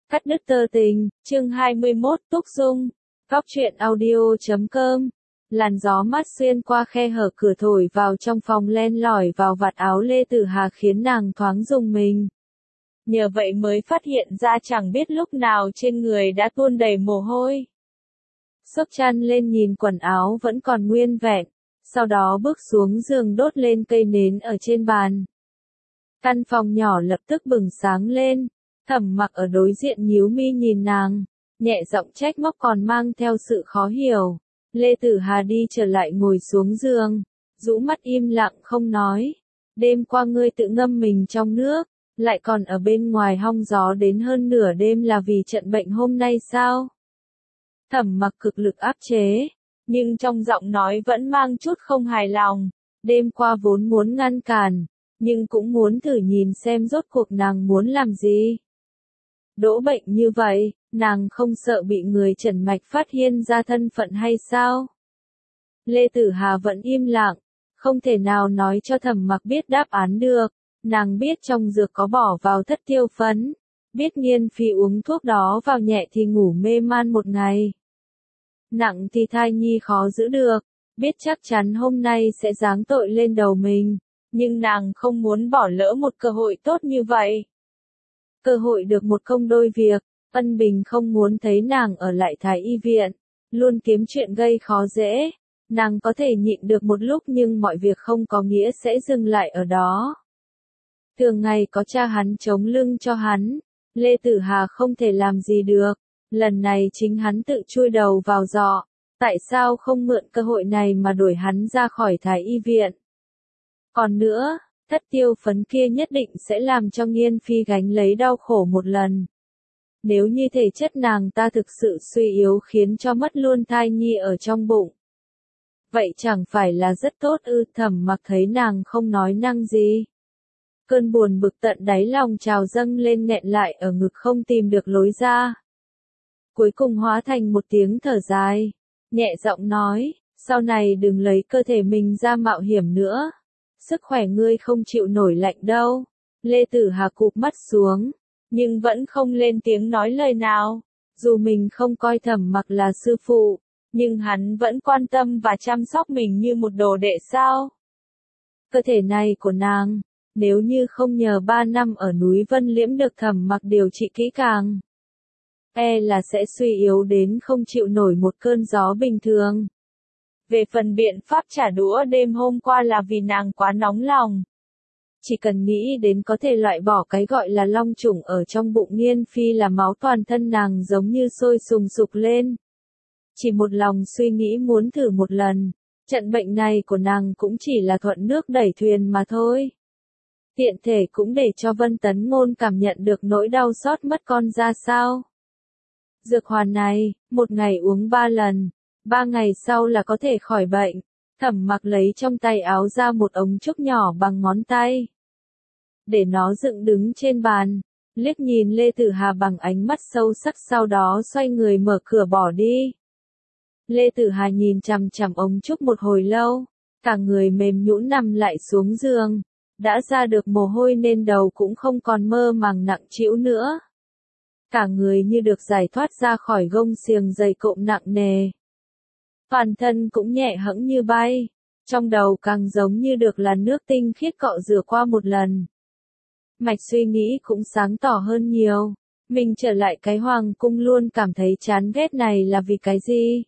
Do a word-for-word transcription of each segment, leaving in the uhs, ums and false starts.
Cắt đứt tơ tình, chương hai mươi mốt, Túc Dung. Góc truyện audio chấm com. Làn gió mát xuyên qua khe hở cửa thổi vào trong phòng, len lỏi vào vạt áo Lê Tử Hà khiến nàng thoáng rùng mình. Nhờ vậy mới phát hiện ra chẳng biết lúc nào trên người đã tuôn đầy mồ hôi. Xốc chăn lên nhìn quần áo vẫn còn nguyên vẹn, sau đó bước xuống giường đốt lên cây nến ở trên bàn. Căn phòng nhỏ lập tức bừng sáng lên. Thẩm Mặc ở đối diện nhíu mi nhìn nàng, nhẹ giọng trách móc còn mang theo sự khó hiểu. Lê Tử Hà đi trở lại ngồi xuống giường, rũ mắt im lặng không nói. Đêm qua ngươi tự ngâm mình trong nước, lại còn ở bên ngoài hong gió đến hơn nửa đêm là vì trận bệnh hôm nay sao? Thẩm Mặc cực lực áp chế, nhưng trong giọng nói vẫn mang chút không hài lòng. Đêm qua vốn muốn ngăn cản, nhưng cũng muốn thử nhìn xem rốt cuộc nàng muốn làm gì. Đỗ bệnh như vậy, nàng không sợ bị người trần mạch phát hiện ra thân phận hay sao? Lê Tử Hà vẫn im lặng, không thể nào nói cho Thẩm Mặc biết đáp án được. Nàng biết trong dược có bỏ vào thất tiêu phấn, biết Nghiên Phi uống thuốc đó vào nhẹ thì ngủ mê man một ngày, nặng thì thai nhi khó giữ được, biết chắc chắn hôm nay sẽ giáng tội lên đầu mình, nhưng nàng không muốn bỏ lỡ một cơ hội tốt như vậy. Cơ hội được một công đôi việc. Ân Bình không muốn thấy nàng ở lại Thái Y viện, luôn kiếm chuyện gây khó dễ. Nàng có thể nhịn được một lúc nhưng mọi việc không có nghĩa sẽ dừng lại ở đó. Thường ngày có cha hắn chống lưng cho hắn, Lê Tử Hà không thể làm gì được. Lần này chính hắn tự chui đầu vào giọ. Tại sao không mượn cơ hội này mà đuổi hắn ra khỏi Thái Y viện? Còn nữa, thất tiêu phấn kia nhất định sẽ làm cho Nghiên Phi gánh lấy đau khổ một lần. Nếu như thể chất nàng ta thực sự suy yếu khiến cho mất luôn thai nhi ở trong bụng, vậy chẳng phải là rất tốt ư? Thẩm Mặc thấy nàng không nói năng gì, cơn buồn bực tận đáy lòng trào dâng lên, nghẹn lại ở ngực không tìm được lối ra. Cuối cùng hóa thành một tiếng thở dài, nhẹ giọng nói, sau này đừng lấy cơ thể mình ra mạo hiểm nữa. Sức khỏe ngươi không chịu nổi lạnh đâu. Lê Tử Hà cụp mắt xuống, nhưng vẫn không lên tiếng nói lời nào. Dù mình không coi Thẩm Mặc là sư phụ, nhưng hắn vẫn quan tâm và chăm sóc mình như một đồ đệ sao? Cơ thể này của nàng, nếu như không nhờ ba năm ở núi Vân Liễm được Thẩm Mặc điều trị kỹ càng, e là sẽ suy yếu đến không chịu nổi một cơn gió bình thường. Về phần biện pháp trả đũa đêm hôm qua là vì nàng quá nóng lòng. Chỉ cần nghĩ đến có thể loại bỏ cái gọi là long trùng ở trong bụng Nghiên Phi là máu toàn thân nàng giống như sôi sùng sục lên. Chỉ một lòng suy nghĩ muốn thử một lần, trận bệnh này của nàng cũng chỉ là thuận nước đẩy thuyền mà thôi. Tiện thể cũng để cho Vân Tấn Ngôn cảm nhận được nỗi đau xót mất con ra sao. Dược hoàn này, một ngày uống ba lần. Ba ngày sau là có thể khỏi bệnh. Thẩm Mặc lấy trong tay áo ra một ống trúc nhỏ bằng ngón tay, để nó dựng đứng trên bàn, liếc nhìn Lê Tử Hà bằng ánh mắt sâu sắc, sau đó xoay người mở cửa bỏ đi. Lê Tử Hà nhìn chằm chằm ống trúc một hồi lâu, cả người mềm nhũn nằm lại xuống giường, đã ra được mồ hôi nên đầu cũng không còn mơ màng nặng trĩu nữa. Cả người như được giải thoát ra khỏi gông xiềng dày cộm nặng nề. Toàn thân cũng nhẹ hẫng như bay, trong đầu càng giống như được là nước tinh khiết cọ rửa qua một lần. Mạch suy nghĩ cũng sáng tỏ hơn nhiều, mình trở lại cái hoàng cung luôn cảm thấy chán ghét này là vì cái gì?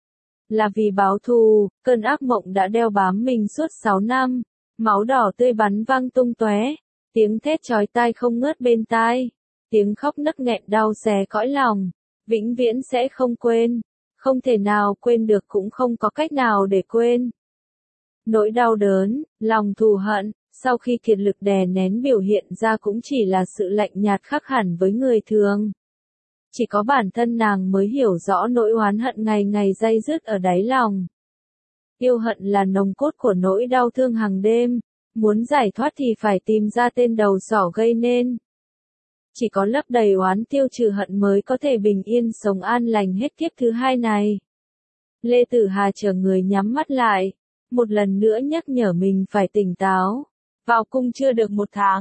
Là vì báo thù, cơn ác mộng đã đeo bám mình suốt sáu năm, máu đỏ tươi bắn văng tung tóe, tiếng thét chói tai không ngớt bên tai, tiếng khóc nấc nghẹn đau xé cõi lòng, vĩnh viễn sẽ không quên. Không thể nào quên được cũng không có cách nào để quên. Nỗi đau đớn, lòng thù hận, sau khi kiệt lực đè nén biểu hiện ra cũng chỉ là sự lạnh nhạt khác hẳn với người thường. Chỉ có bản thân nàng mới hiểu rõ nỗi oán hận ngày ngày day dứt ở đáy lòng. Yêu hận là nồng cốt của nỗi đau thương hàng đêm, muốn giải thoát thì phải tìm ra tên đầu sỏ gây nên. Chỉ có lấp đầy oán tiêu trừ hận mới có thể bình yên sống an lành hết kiếp thứ hai này. Lê Tử Hà chờ người nhắm mắt lại, một lần nữa nhắc nhở mình phải tỉnh táo. Vào cung chưa được một tháng,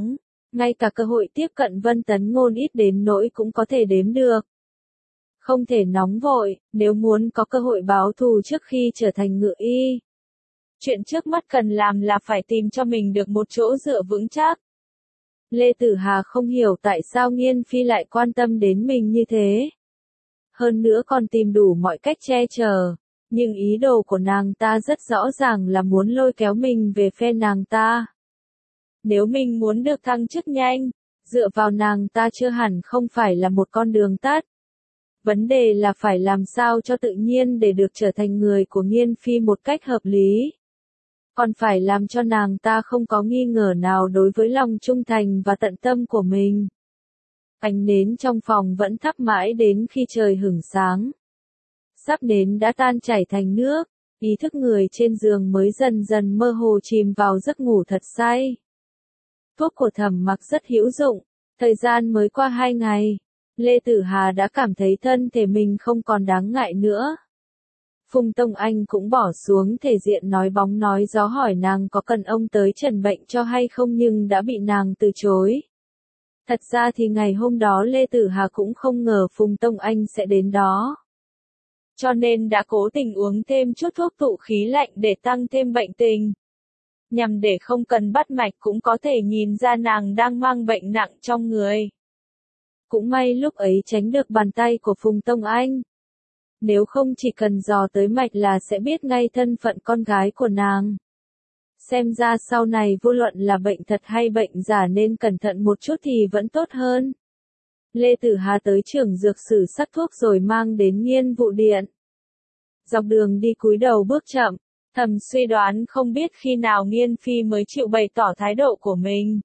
ngay cả cơ hội tiếp cận Vân Tấn Ngôn ít đến nỗi cũng có thể đếm được. Không thể nóng vội, nếu muốn có cơ hội báo thù trước khi trở thành ngự y. Chuyện trước mắt cần làm là phải tìm cho mình được một chỗ dựa vững chắc. Lê Tử Hà không hiểu tại sao Nghiên Phi lại quan tâm đến mình như thế. Hơn nữa còn tìm đủ mọi cách che chở, nhưng ý đồ của nàng ta rất rõ ràng là muốn lôi kéo mình về phe nàng ta. Nếu mình muốn được thăng chức nhanh, dựa vào nàng ta chưa hẳn không phải là một con đường tắt. Vấn đề là phải làm sao cho tự nhiên để được trở thành người của Nghiên Phi một cách hợp lý. Còn phải làm cho nàng ta không có nghi ngờ nào đối với lòng trung thành và tận tâm của mình. Ánh nến trong phòng vẫn thắp mãi đến khi trời hửng sáng. Sắp nến đã tan chảy thành nước, ý thức người trên giường mới dần dần mơ hồ chìm vào giấc ngủ thật say. Thuốc của Thẩm Mặc rất hữu dụng, thời gian mới qua hai ngày, Lê Tử Hà đã cảm thấy thân thể mình không còn đáng ngại nữa. Phùng Tông Anh cũng bỏ xuống thể diện nói bóng nói gió hỏi nàng có cần ông tới trần bệnh cho hay không nhưng đã bị nàng từ chối. Thật ra thì ngày hôm đó Lê Tử Hà cũng không ngờ Phùng Tông Anh sẽ đến đó. Cho nên đã cố tình uống thêm chút thuốc tụ khí lạnh để tăng thêm bệnh tình. Nhằm để không cần bắt mạch cũng có thể nhìn ra nàng đang mang bệnh nặng trong người. Cũng may lúc ấy tránh được bàn tay của Phùng Tông Anh. Nếu không chỉ cần dò tới mạch là sẽ biết ngay thân phận con gái của nàng. Xem ra sau này vô luận là bệnh thật hay bệnh giả nên cẩn thận một chút thì vẫn tốt hơn. Lê Tử Hà tới trưởng dược sử sắc thuốc rồi mang đến Nghiên Vụ Điện. Dọc đường đi cúi đầu bước chậm, thầm suy đoán không biết khi nào Nghiên Phi mới chịu bày tỏ thái độ của mình.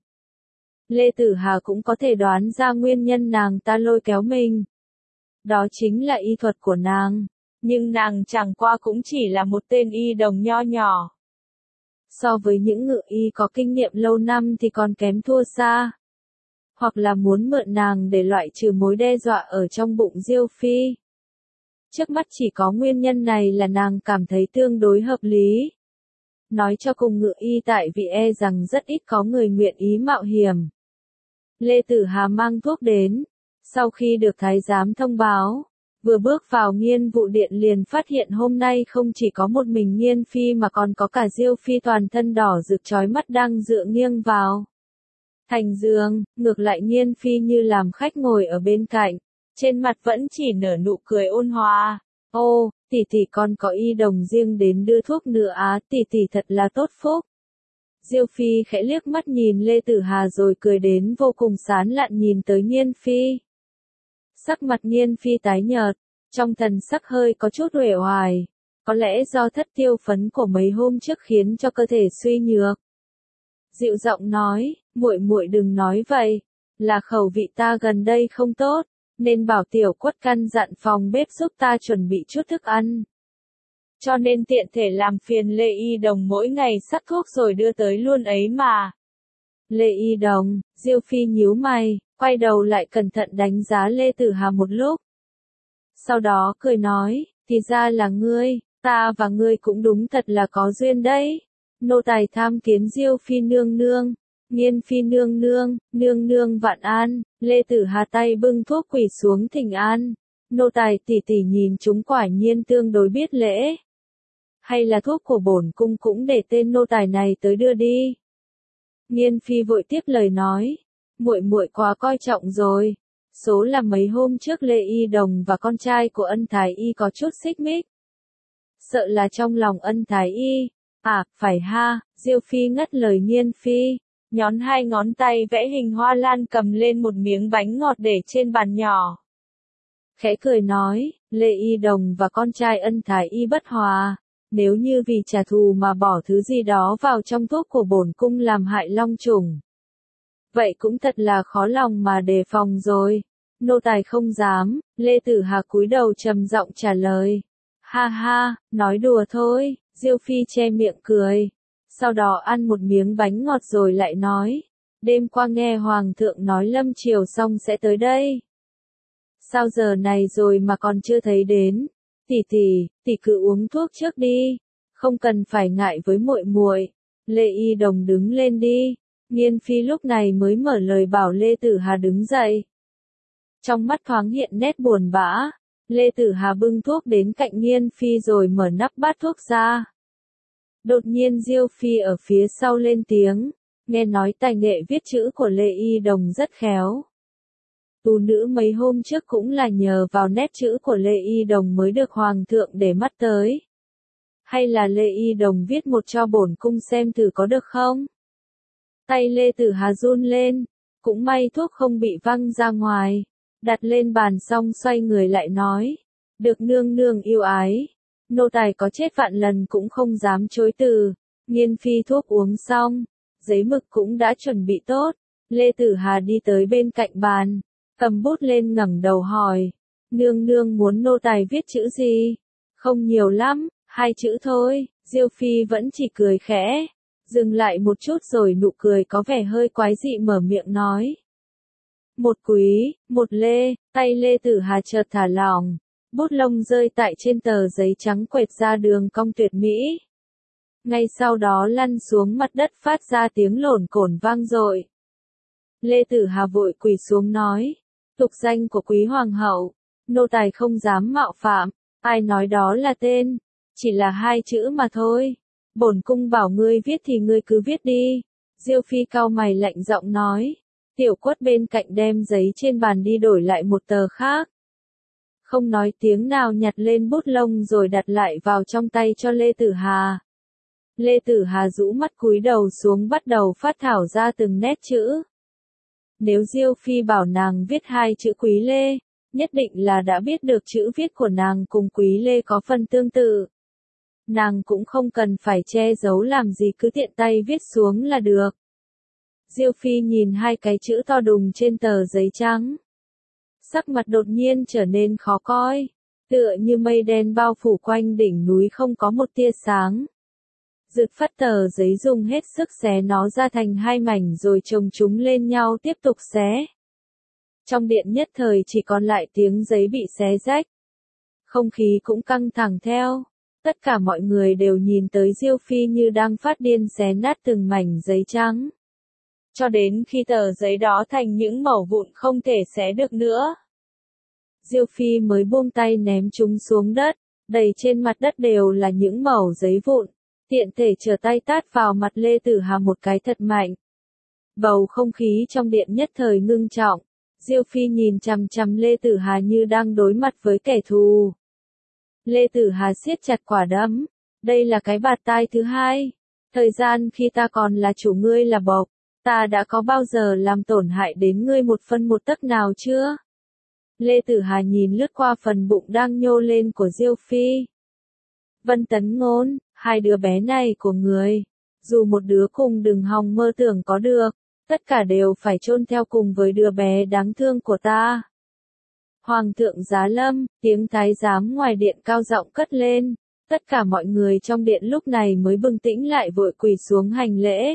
Lê Tử Hà cũng có thể đoán ra nguyên nhân nàng ta lôi kéo mình. Đó chính là y thuật của nàng, nhưng nàng chẳng qua cũng chỉ là một tên y đồng nho nhỏ. So với những ngự y có kinh nghiệm lâu năm thì còn kém thua xa. Hoặc là muốn mượn nàng để loại trừ mối đe dọa ở trong bụng Diêu Phi. Trước mắt chỉ có nguyên nhân này là nàng cảm thấy tương đối hợp lý. Nói cho cùng ngự y tại vì e rằng rất ít có người nguyện ý mạo hiểm. Lê Tử Hà mang thuốc đến. Sau khi được thái giám thông báo, vừa bước vào Nghiên Vụ Điện liền phát hiện hôm nay không chỉ có một mình Nghiên Phi mà còn có cả Diêu Phi toàn thân đỏ rực chói mắt đang dựa nghiêng vào thành giường, ngược lại Nghiên Phi như làm khách ngồi ở bên cạnh, trên mặt vẫn chỉ nở nụ cười ôn hòa. Ô, tỷ tỷ con có y đồng riêng đến đưa thuốc nữa á, tỷ tỷ thật là tốt phúc. Diêu Phi khẽ liếc mắt nhìn Lê Tử Hà rồi cười đến vô cùng sán lạn nhìn tới Nghiên Phi. Sắc mặt Nghiên Phi tái nhợt, trong thần sắc hơi có chút uể oải, có lẽ do thất tiêu phấn của mấy hôm trước khiến cho cơ thể suy nhược. Dịu giọng nói, muội muội đừng nói vậy, là khẩu vị ta gần đây không tốt, nên bảo tiểu quất căn dặn phòng bếp giúp ta chuẩn bị chút thức ăn. Cho nên tiện thể làm phiền Lê Y Đồng mỗi ngày sắc thuốc rồi đưa tới luôn ấy mà. Lê Y Đồng, Diêu Phi nhíu mày, quay đầu lại cẩn thận đánh giá Lê Tử Hà một lúc. Sau đó cười nói, thì ra là ngươi, ta và ngươi cũng đúng thật là có duyên đấy. Nô tài tham kiến Diêu Phi nương nương, Nghiên Phi nương nương, nương nương vạn an. Lê Tử Hà tay bưng thuốc quỳ xuống thỉnh an. Nô tài tỷ tỷ nhìn chúng quả nhiên tương đối biết lễ. Hay là thuốc của bổn cung cũng để tên nô tài này tới đưa đi. Nghiên Phi vội tiếp lời nói, muội muội quá coi trọng rồi. Số là mấy hôm trước Lê Y Đồng và con trai của Ân Thái Y có chút xích mích. Sợ là trong lòng Ân Thái Y. À, phải ha, Diêu Phi ngắt lời Nghiên Phi, nhón hai ngón tay vẽ hình hoa lan cầm lên một miếng bánh ngọt để trên bàn nhỏ. Khẽ cười nói, Lê Y Đồng và con trai Ân Thái Y bất hòa, nếu như vì trả thù mà bỏ thứ gì đó vào trong thuốc của bổn cung làm hại long trùng. Vậy cũng thật là khó lòng mà đề phòng rồi. Nô tài không dám, Lê Tử Hà cúi đầu trầm giọng trả lời. Ha ha, nói đùa thôi, Diêu Phi che miệng cười. Sau đó ăn một miếng bánh ngọt rồi lại nói. Đêm qua nghe Hoàng thượng nói Lâm Triều xong sẽ tới đây. Sao giờ này rồi mà còn chưa thấy đến? Tỷ tỷ, tỷ cứ uống thuốc trước đi, không cần phải ngại với muội muội. Lê Y Đồng đứng lên đi, Nghiên Phi lúc này mới mở lời bảo Lê Tử Hà đứng dậy. Trong mắt thoáng hiện nét buồn bã, Lê Tử Hà bưng thuốc đến cạnh Nghiên Phi rồi mở nắp bát thuốc ra. Đột nhiên Diêu Phi ở phía sau lên tiếng, nghe nói tài nghệ viết chữ của Lê Y Đồng rất khéo. Tú nữ mấy hôm trước cũng là nhờ vào nét chữ của Lê Y Đồng mới được Hoàng thượng để mắt tới. Hay là Lê Y Đồng viết một cho bổn cung xem thử có được không? Tay Lê Tử Hà run lên, cũng may thuốc không bị văng ra ngoài, đặt lên bàn xong xoay người lại nói, được nương nương yêu ái, nô tài có chết vạn lần cũng không dám chối từ. Nghiên Phi thuốc uống xong, giấy mực cũng đã chuẩn bị tốt, Lê Tử Hà đi tới bên cạnh bàn, cầm bút lên ngẩng đầu hỏi, nương nương muốn nô tài viết chữ gì? Không nhiều lắm, hai chữ thôi. Diêu Phi vẫn chỉ cười khẽ, dừng lại một chút rồi nụ cười có vẻ hơi quái dị mở miệng nói. Một quý, một lê, tay Lê Tử Hà chợt thả lỏng, bút lông rơi tại trên tờ giấy trắng quệt ra đường cong tuyệt mỹ. Ngay sau đó lăn xuống mặt đất phát ra tiếng lổn cổn vang dội. Lê Tử Hà vội quỳ xuống nói, tục danh của quý hoàng hậu, nô tài không dám mạo phạm, ai nói đó là tên, chỉ là hai chữ mà thôi. Bổn cung bảo ngươi viết thì ngươi cứ viết đi. Diêu Phi cau mày lạnh giọng nói. Tiểu Quất bên cạnh đem giấy trên bàn đi đổi lại một tờ khác. Không nói tiếng nào nhặt lên bút lông rồi đặt lại vào trong tay cho Lê Tử Hà. Lê Tử Hà rũ mắt cúi đầu xuống bắt đầu phát thảo ra từng nét chữ. Nếu Diêu Phi bảo nàng viết hai chữ Quý Lê, nhất định là đã biết được chữ viết của nàng cùng Quý Lê có phần tương tự. Nàng cũng không cần phải che giấu làm gì, cứ tiện tay viết xuống là được. Diêu Phi nhìn hai cái chữ to đùng trên tờ giấy trắng. Sắc mặt đột nhiên trở nên khó coi, tựa như mây đen bao phủ quanh đỉnh núi không có một tia sáng. Rực phất tờ giấy dùng hết sức xé nó ra thành hai mảnh rồi chồng chúng lên nhau tiếp tục xé. Trong điện nhất thời chỉ còn lại tiếng giấy bị xé rách. Không khí cũng căng thẳng theo. Tất cả mọi người đều nhìn tới Diêu Phi như đang phát điên xé nát từng mảnh giấy trắng. Cho đến khi tờ giấy đó thành những mẩu vụn không thể xé được nữa. Diêu Phi mới buông tay ném chúng xuống đất, đầy trên mặt đất đều là những mẩu giấy vụn, tiện thể trở tay tát vào mặt Lê Tử Hà một cái thật mạnh. Bầu không khí trong điện nhất thời ngưng trọng, Diêu Phi nhìn chằm chằm Lê Tử Hà như đang đối mặt với kẻ thù. Lê Tử Hà siết chặt quả đấm, đây là cái bạt tai thứ hai. Thời gian khi ta còn là chủ ngươi là bộc, ta đã có bao giờ làm tổn hại đến ngươi một phân một tấc nào chưa? Lê Tử Hà nhìn lướt qua phần bụng đang nhô lên của Diêu Phi. Vân Tấn Ngôn, hai đứa bé này của người, dù một đứa cùng đừng hòng mơ tưởng có được, tất cả đều phải chôn theo cùng với đứa bé đáng thương của ta. Hoàng thượng giá lâm, tiếng thái giám ngoài điện cao giọng cất lên, tất cả mọi người trong điện lúc này mới bừng tỉnh lại vội quỳ xuống hành lễ.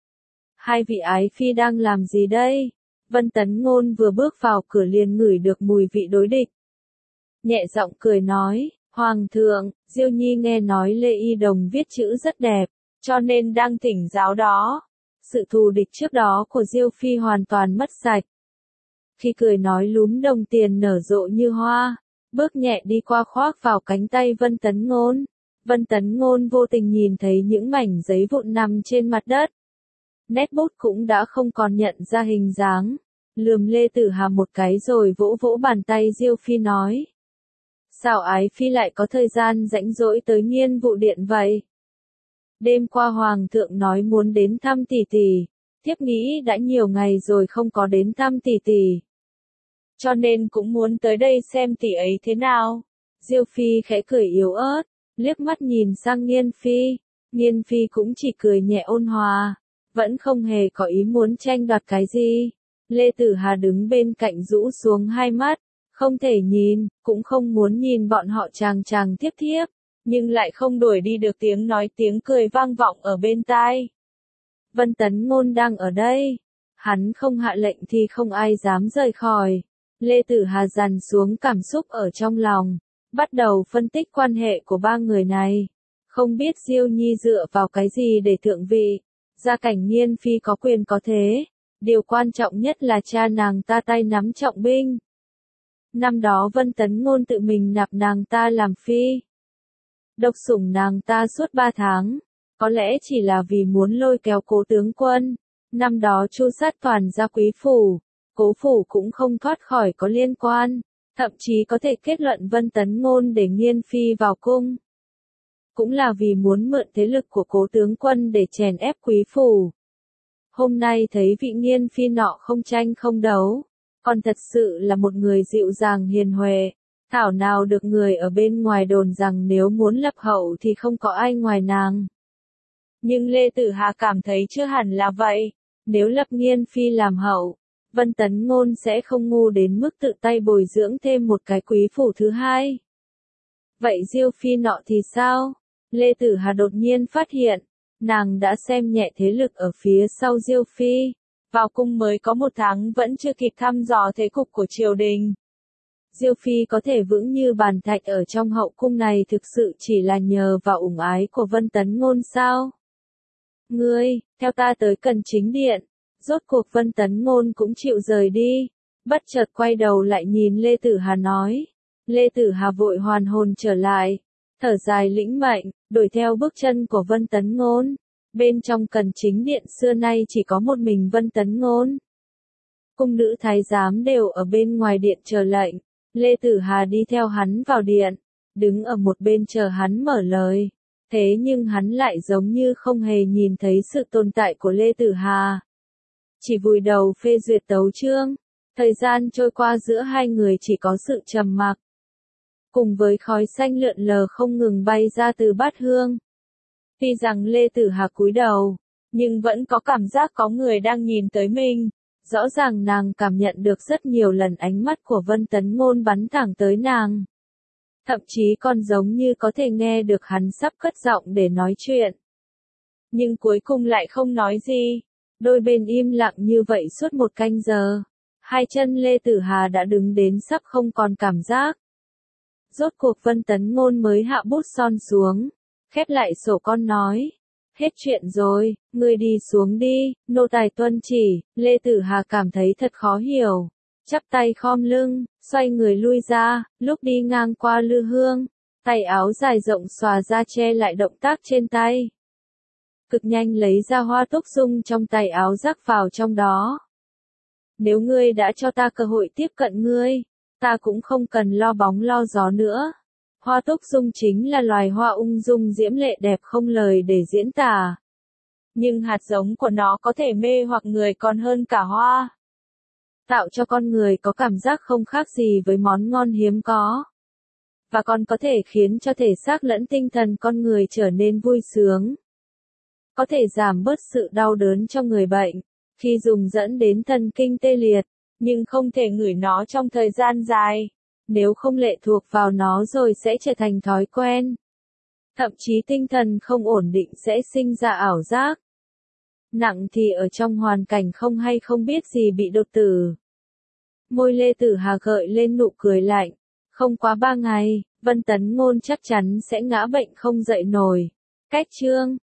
Hai vị ái phi đang làm gì đây? Vân Tấn Ngôn vừa bước vào cửa liền ngửi được mùi vị đối địch. Nhẹ giọng cười nói, Hoàng thượng, Diêu Nhi nghe nói Lê Y Đồng viết chữ rất đẹp, cho nên đang thỉnh giáo đó. Sự thù địch trước đó của Diêu Phi hoàn toàn mất sạch. Khi cười nói lúm đồng tiền nở rộ như hoa, bước nhẹ đi qua khoác vào cánh tay Vân Tấn Ngôn. Vân Tấn Ngôn vô tình nhìn thấy những mảnh giấy vụn nằm trên mặt đất. Nét bút cũng đã không còn nhận ra hình dáng. Lườm Lê Tử Hà một cái rồi vỗ vỗ bàn tay Diêu Phi nói. Sao ái phi lại có thời gian rảnh rỗi tới Nghiên Vụ Điện vậy? Đêm qua Hoàng thượng nói muốn đến thăm tỷ tỷ, thiếp nghĩ đã nhiều ngày rồi không có đến thăm tỷ tỷ. Cho nên cũng muốn tới đây xem tỷ ấy thế nào. Diêu Phi khẽ cười yếu ớt, liếc mắt nhìn sang Nghiên Phi. Nghiên Phi cũng chỉ cười nhẹ ôn hòa, vẫn không hề có ý muốn tranh đoạt cái gì. Lê Tử Hà đứng bên cạnh rũ xuống hai mắt, không thể nhìn, cũng không muốn nhìn bọn họ chàng chàng thiếp thiếp, nhưng lại không đuổi đi được tiếng nói tiếng cười vang vọng ở bên tai. Vân Tấn Ngôn đang ở đây, hắn không hạ lệnh thì không ai dám rời khỏi. Lê Tử Hà dằn xuống cảm xúc ở trong lòng, bắt đầu phân tích quan hệ của ba người này. Không biết Diêu Nhi dựa vào cái gì để thượng vị. Gia cảnh Nghiên Phi có quyền có thế, điều quan trọng nhất là cha nàng ta tay nắm trọng binh. Năm đó Vân Tấn Ngôn tự mình nạp nàng ta làm phi. Độc sủng nàng ta suốt ba tháng, có lẽ chỉ là vì muốn lôi kéo Cố tướng quân. Năm đó chu sát toàn gia quý phủ, Cố phủ cũng không thoát khỏi có liên quan, thậm chí có thể kết luận Vân Tấn Ngôn để Nghiên Phi vào cung. Cũng là vì muốn mượn thế lực của Cố tướng quân để chèn ép quý phủ. Hôm nay thấy vị Nghiên Phi nọ không tranh không đấu, còn thật sự là một người dịu dàng hiền huệ, thảo nào được người ở bên ngoài đồn rằng nếu muốn lập hậu thì không có ai ngoài nàng. Nhưng Lê Tử Hà cảm thấy chưa hẳn là vậy, nếu lập Nghiên Phi làm hậu, Vân Tấn Ngôn sẽ không ngu đến mức tự tay bồi dưỡng thêm một cái quý phủ thứ hai. Vậy Diêu Phi nọ thì sao? Lê Tử Hà đột nhiên phát hiện, nàng đã xem nhẹ thế lực ở phía sau Diêu Phi. Vào cung mới có một tháng vẫn chưa kịp thăm dò thế cục của triều đình. Diêu Phi có thể vững như bàn thạch ở trong hậu cung này thực sự chỉ là nhờ vào ủng ái của Vân Tấn Ngôn sao? Ngươi, theo ta tới Cần Chính Điện. Rốt cuộc Vân Tấn Ngôn cũng chịu rời đi. Bất chợt quay đầu lại nhìn Lê Tử Hà nói. Lê Tử Hà vội hoàn hồn trở lại. Thở dài lĩnh mệnh, đuổi theo bước chân của Vân Tấn Ngôn. Bên trong Cần Chính Điện xưa nay chỉ có một mình Vân Tấn Ngôn. Cung nữ thái giám đều ở bên ngoài điện chờ lệnh. Lê Tử Hà đi theo hắn vào điện, đứng ở một bên chờ hắn mở lời. Thế nhưng hắn lại giống như không hề nhìn thấy sự tồn tại của Lê Tử Hà. Chỉ vùi đầu phê duyệt tấu chương. Thời gian trôi qua giữa hai người chỉ có sự trầm mặc. Cùng với khói xanh lượn lờ không ngừng bay ra từ bát hương. Tuy rằng Lê Tử Hà cúi đầu, nhưng vẫn có cảm giác có người đang nhìn tới mình. Rõ ràng nàng cảm nhận được rất nhiều lần ánh mắt của Vân Tấn Ngôn bắn thẳng tới nàng. Thậm chí còn giống như có thể nghe được hắn sắp cất giọng để nói chuyện. Nhưng cuối cùng lại không nói gì. Đôi bên im lặng như vậy suốt một canh giờ. Hai chân Lê Tử Hà đã đứng đến sắp không còn cảm giác. Rốt cuộc Vân Tấn Ngôn mới hạ bút son xuống, khép lại sổ con nói. Hết chuyện rồi, ngươi đi xuống đi, nô tài tuân chỉ. Lê Tử Hà cảm thấy thật khó hiểu. Chắp tay khom lưng, xoay người lui ra, lúc đi ngang qua lư hương, tay áo dài rộng xòa ra che lại động tác trên tay. Cực nhanh lấy ra hoa túc dung trong tay áo rắc vào trong đó. Nếu ngươi đã cho ta cơ hội tiếp cận ngươi, ta cũng không cần lo bóng lo gió nữa. Hoa túc dung chính là loài hoa ung dung diễm lệ đẹp không lời để diễn tả. Nhưng hạt giống của nó có thể mê hoặc người còn hơn cả hoa. Tạo cho con người có cảm giác không khác gì với món ngon hiếm có. Và còn có thể khiến cho thể xác lẫn tinh thần con người trở nên vui sướng. Có thể giảm bớt sự đau đớn cho người bệnh, khi dùng dẫn đến thần kinh tê liệt, nhưng không thể ngửi nó trong thời gian dài. Nếu không lệ thuộc vào nó rồi sẽ trở thành thói quen. Thậm chí tinh thần không ổn định sẽ sinh ra ảo giác. Nặng thì ở trong hoàn cảnh không hay không biết gì bị đột tử. Môi Lê Tử Hà gợi lên nụ cười lạnh. Không quá ba ngày, Vân Tấn Ngôn chắc chắn sẽ ngã bệnh không dậy nổi. Cách chương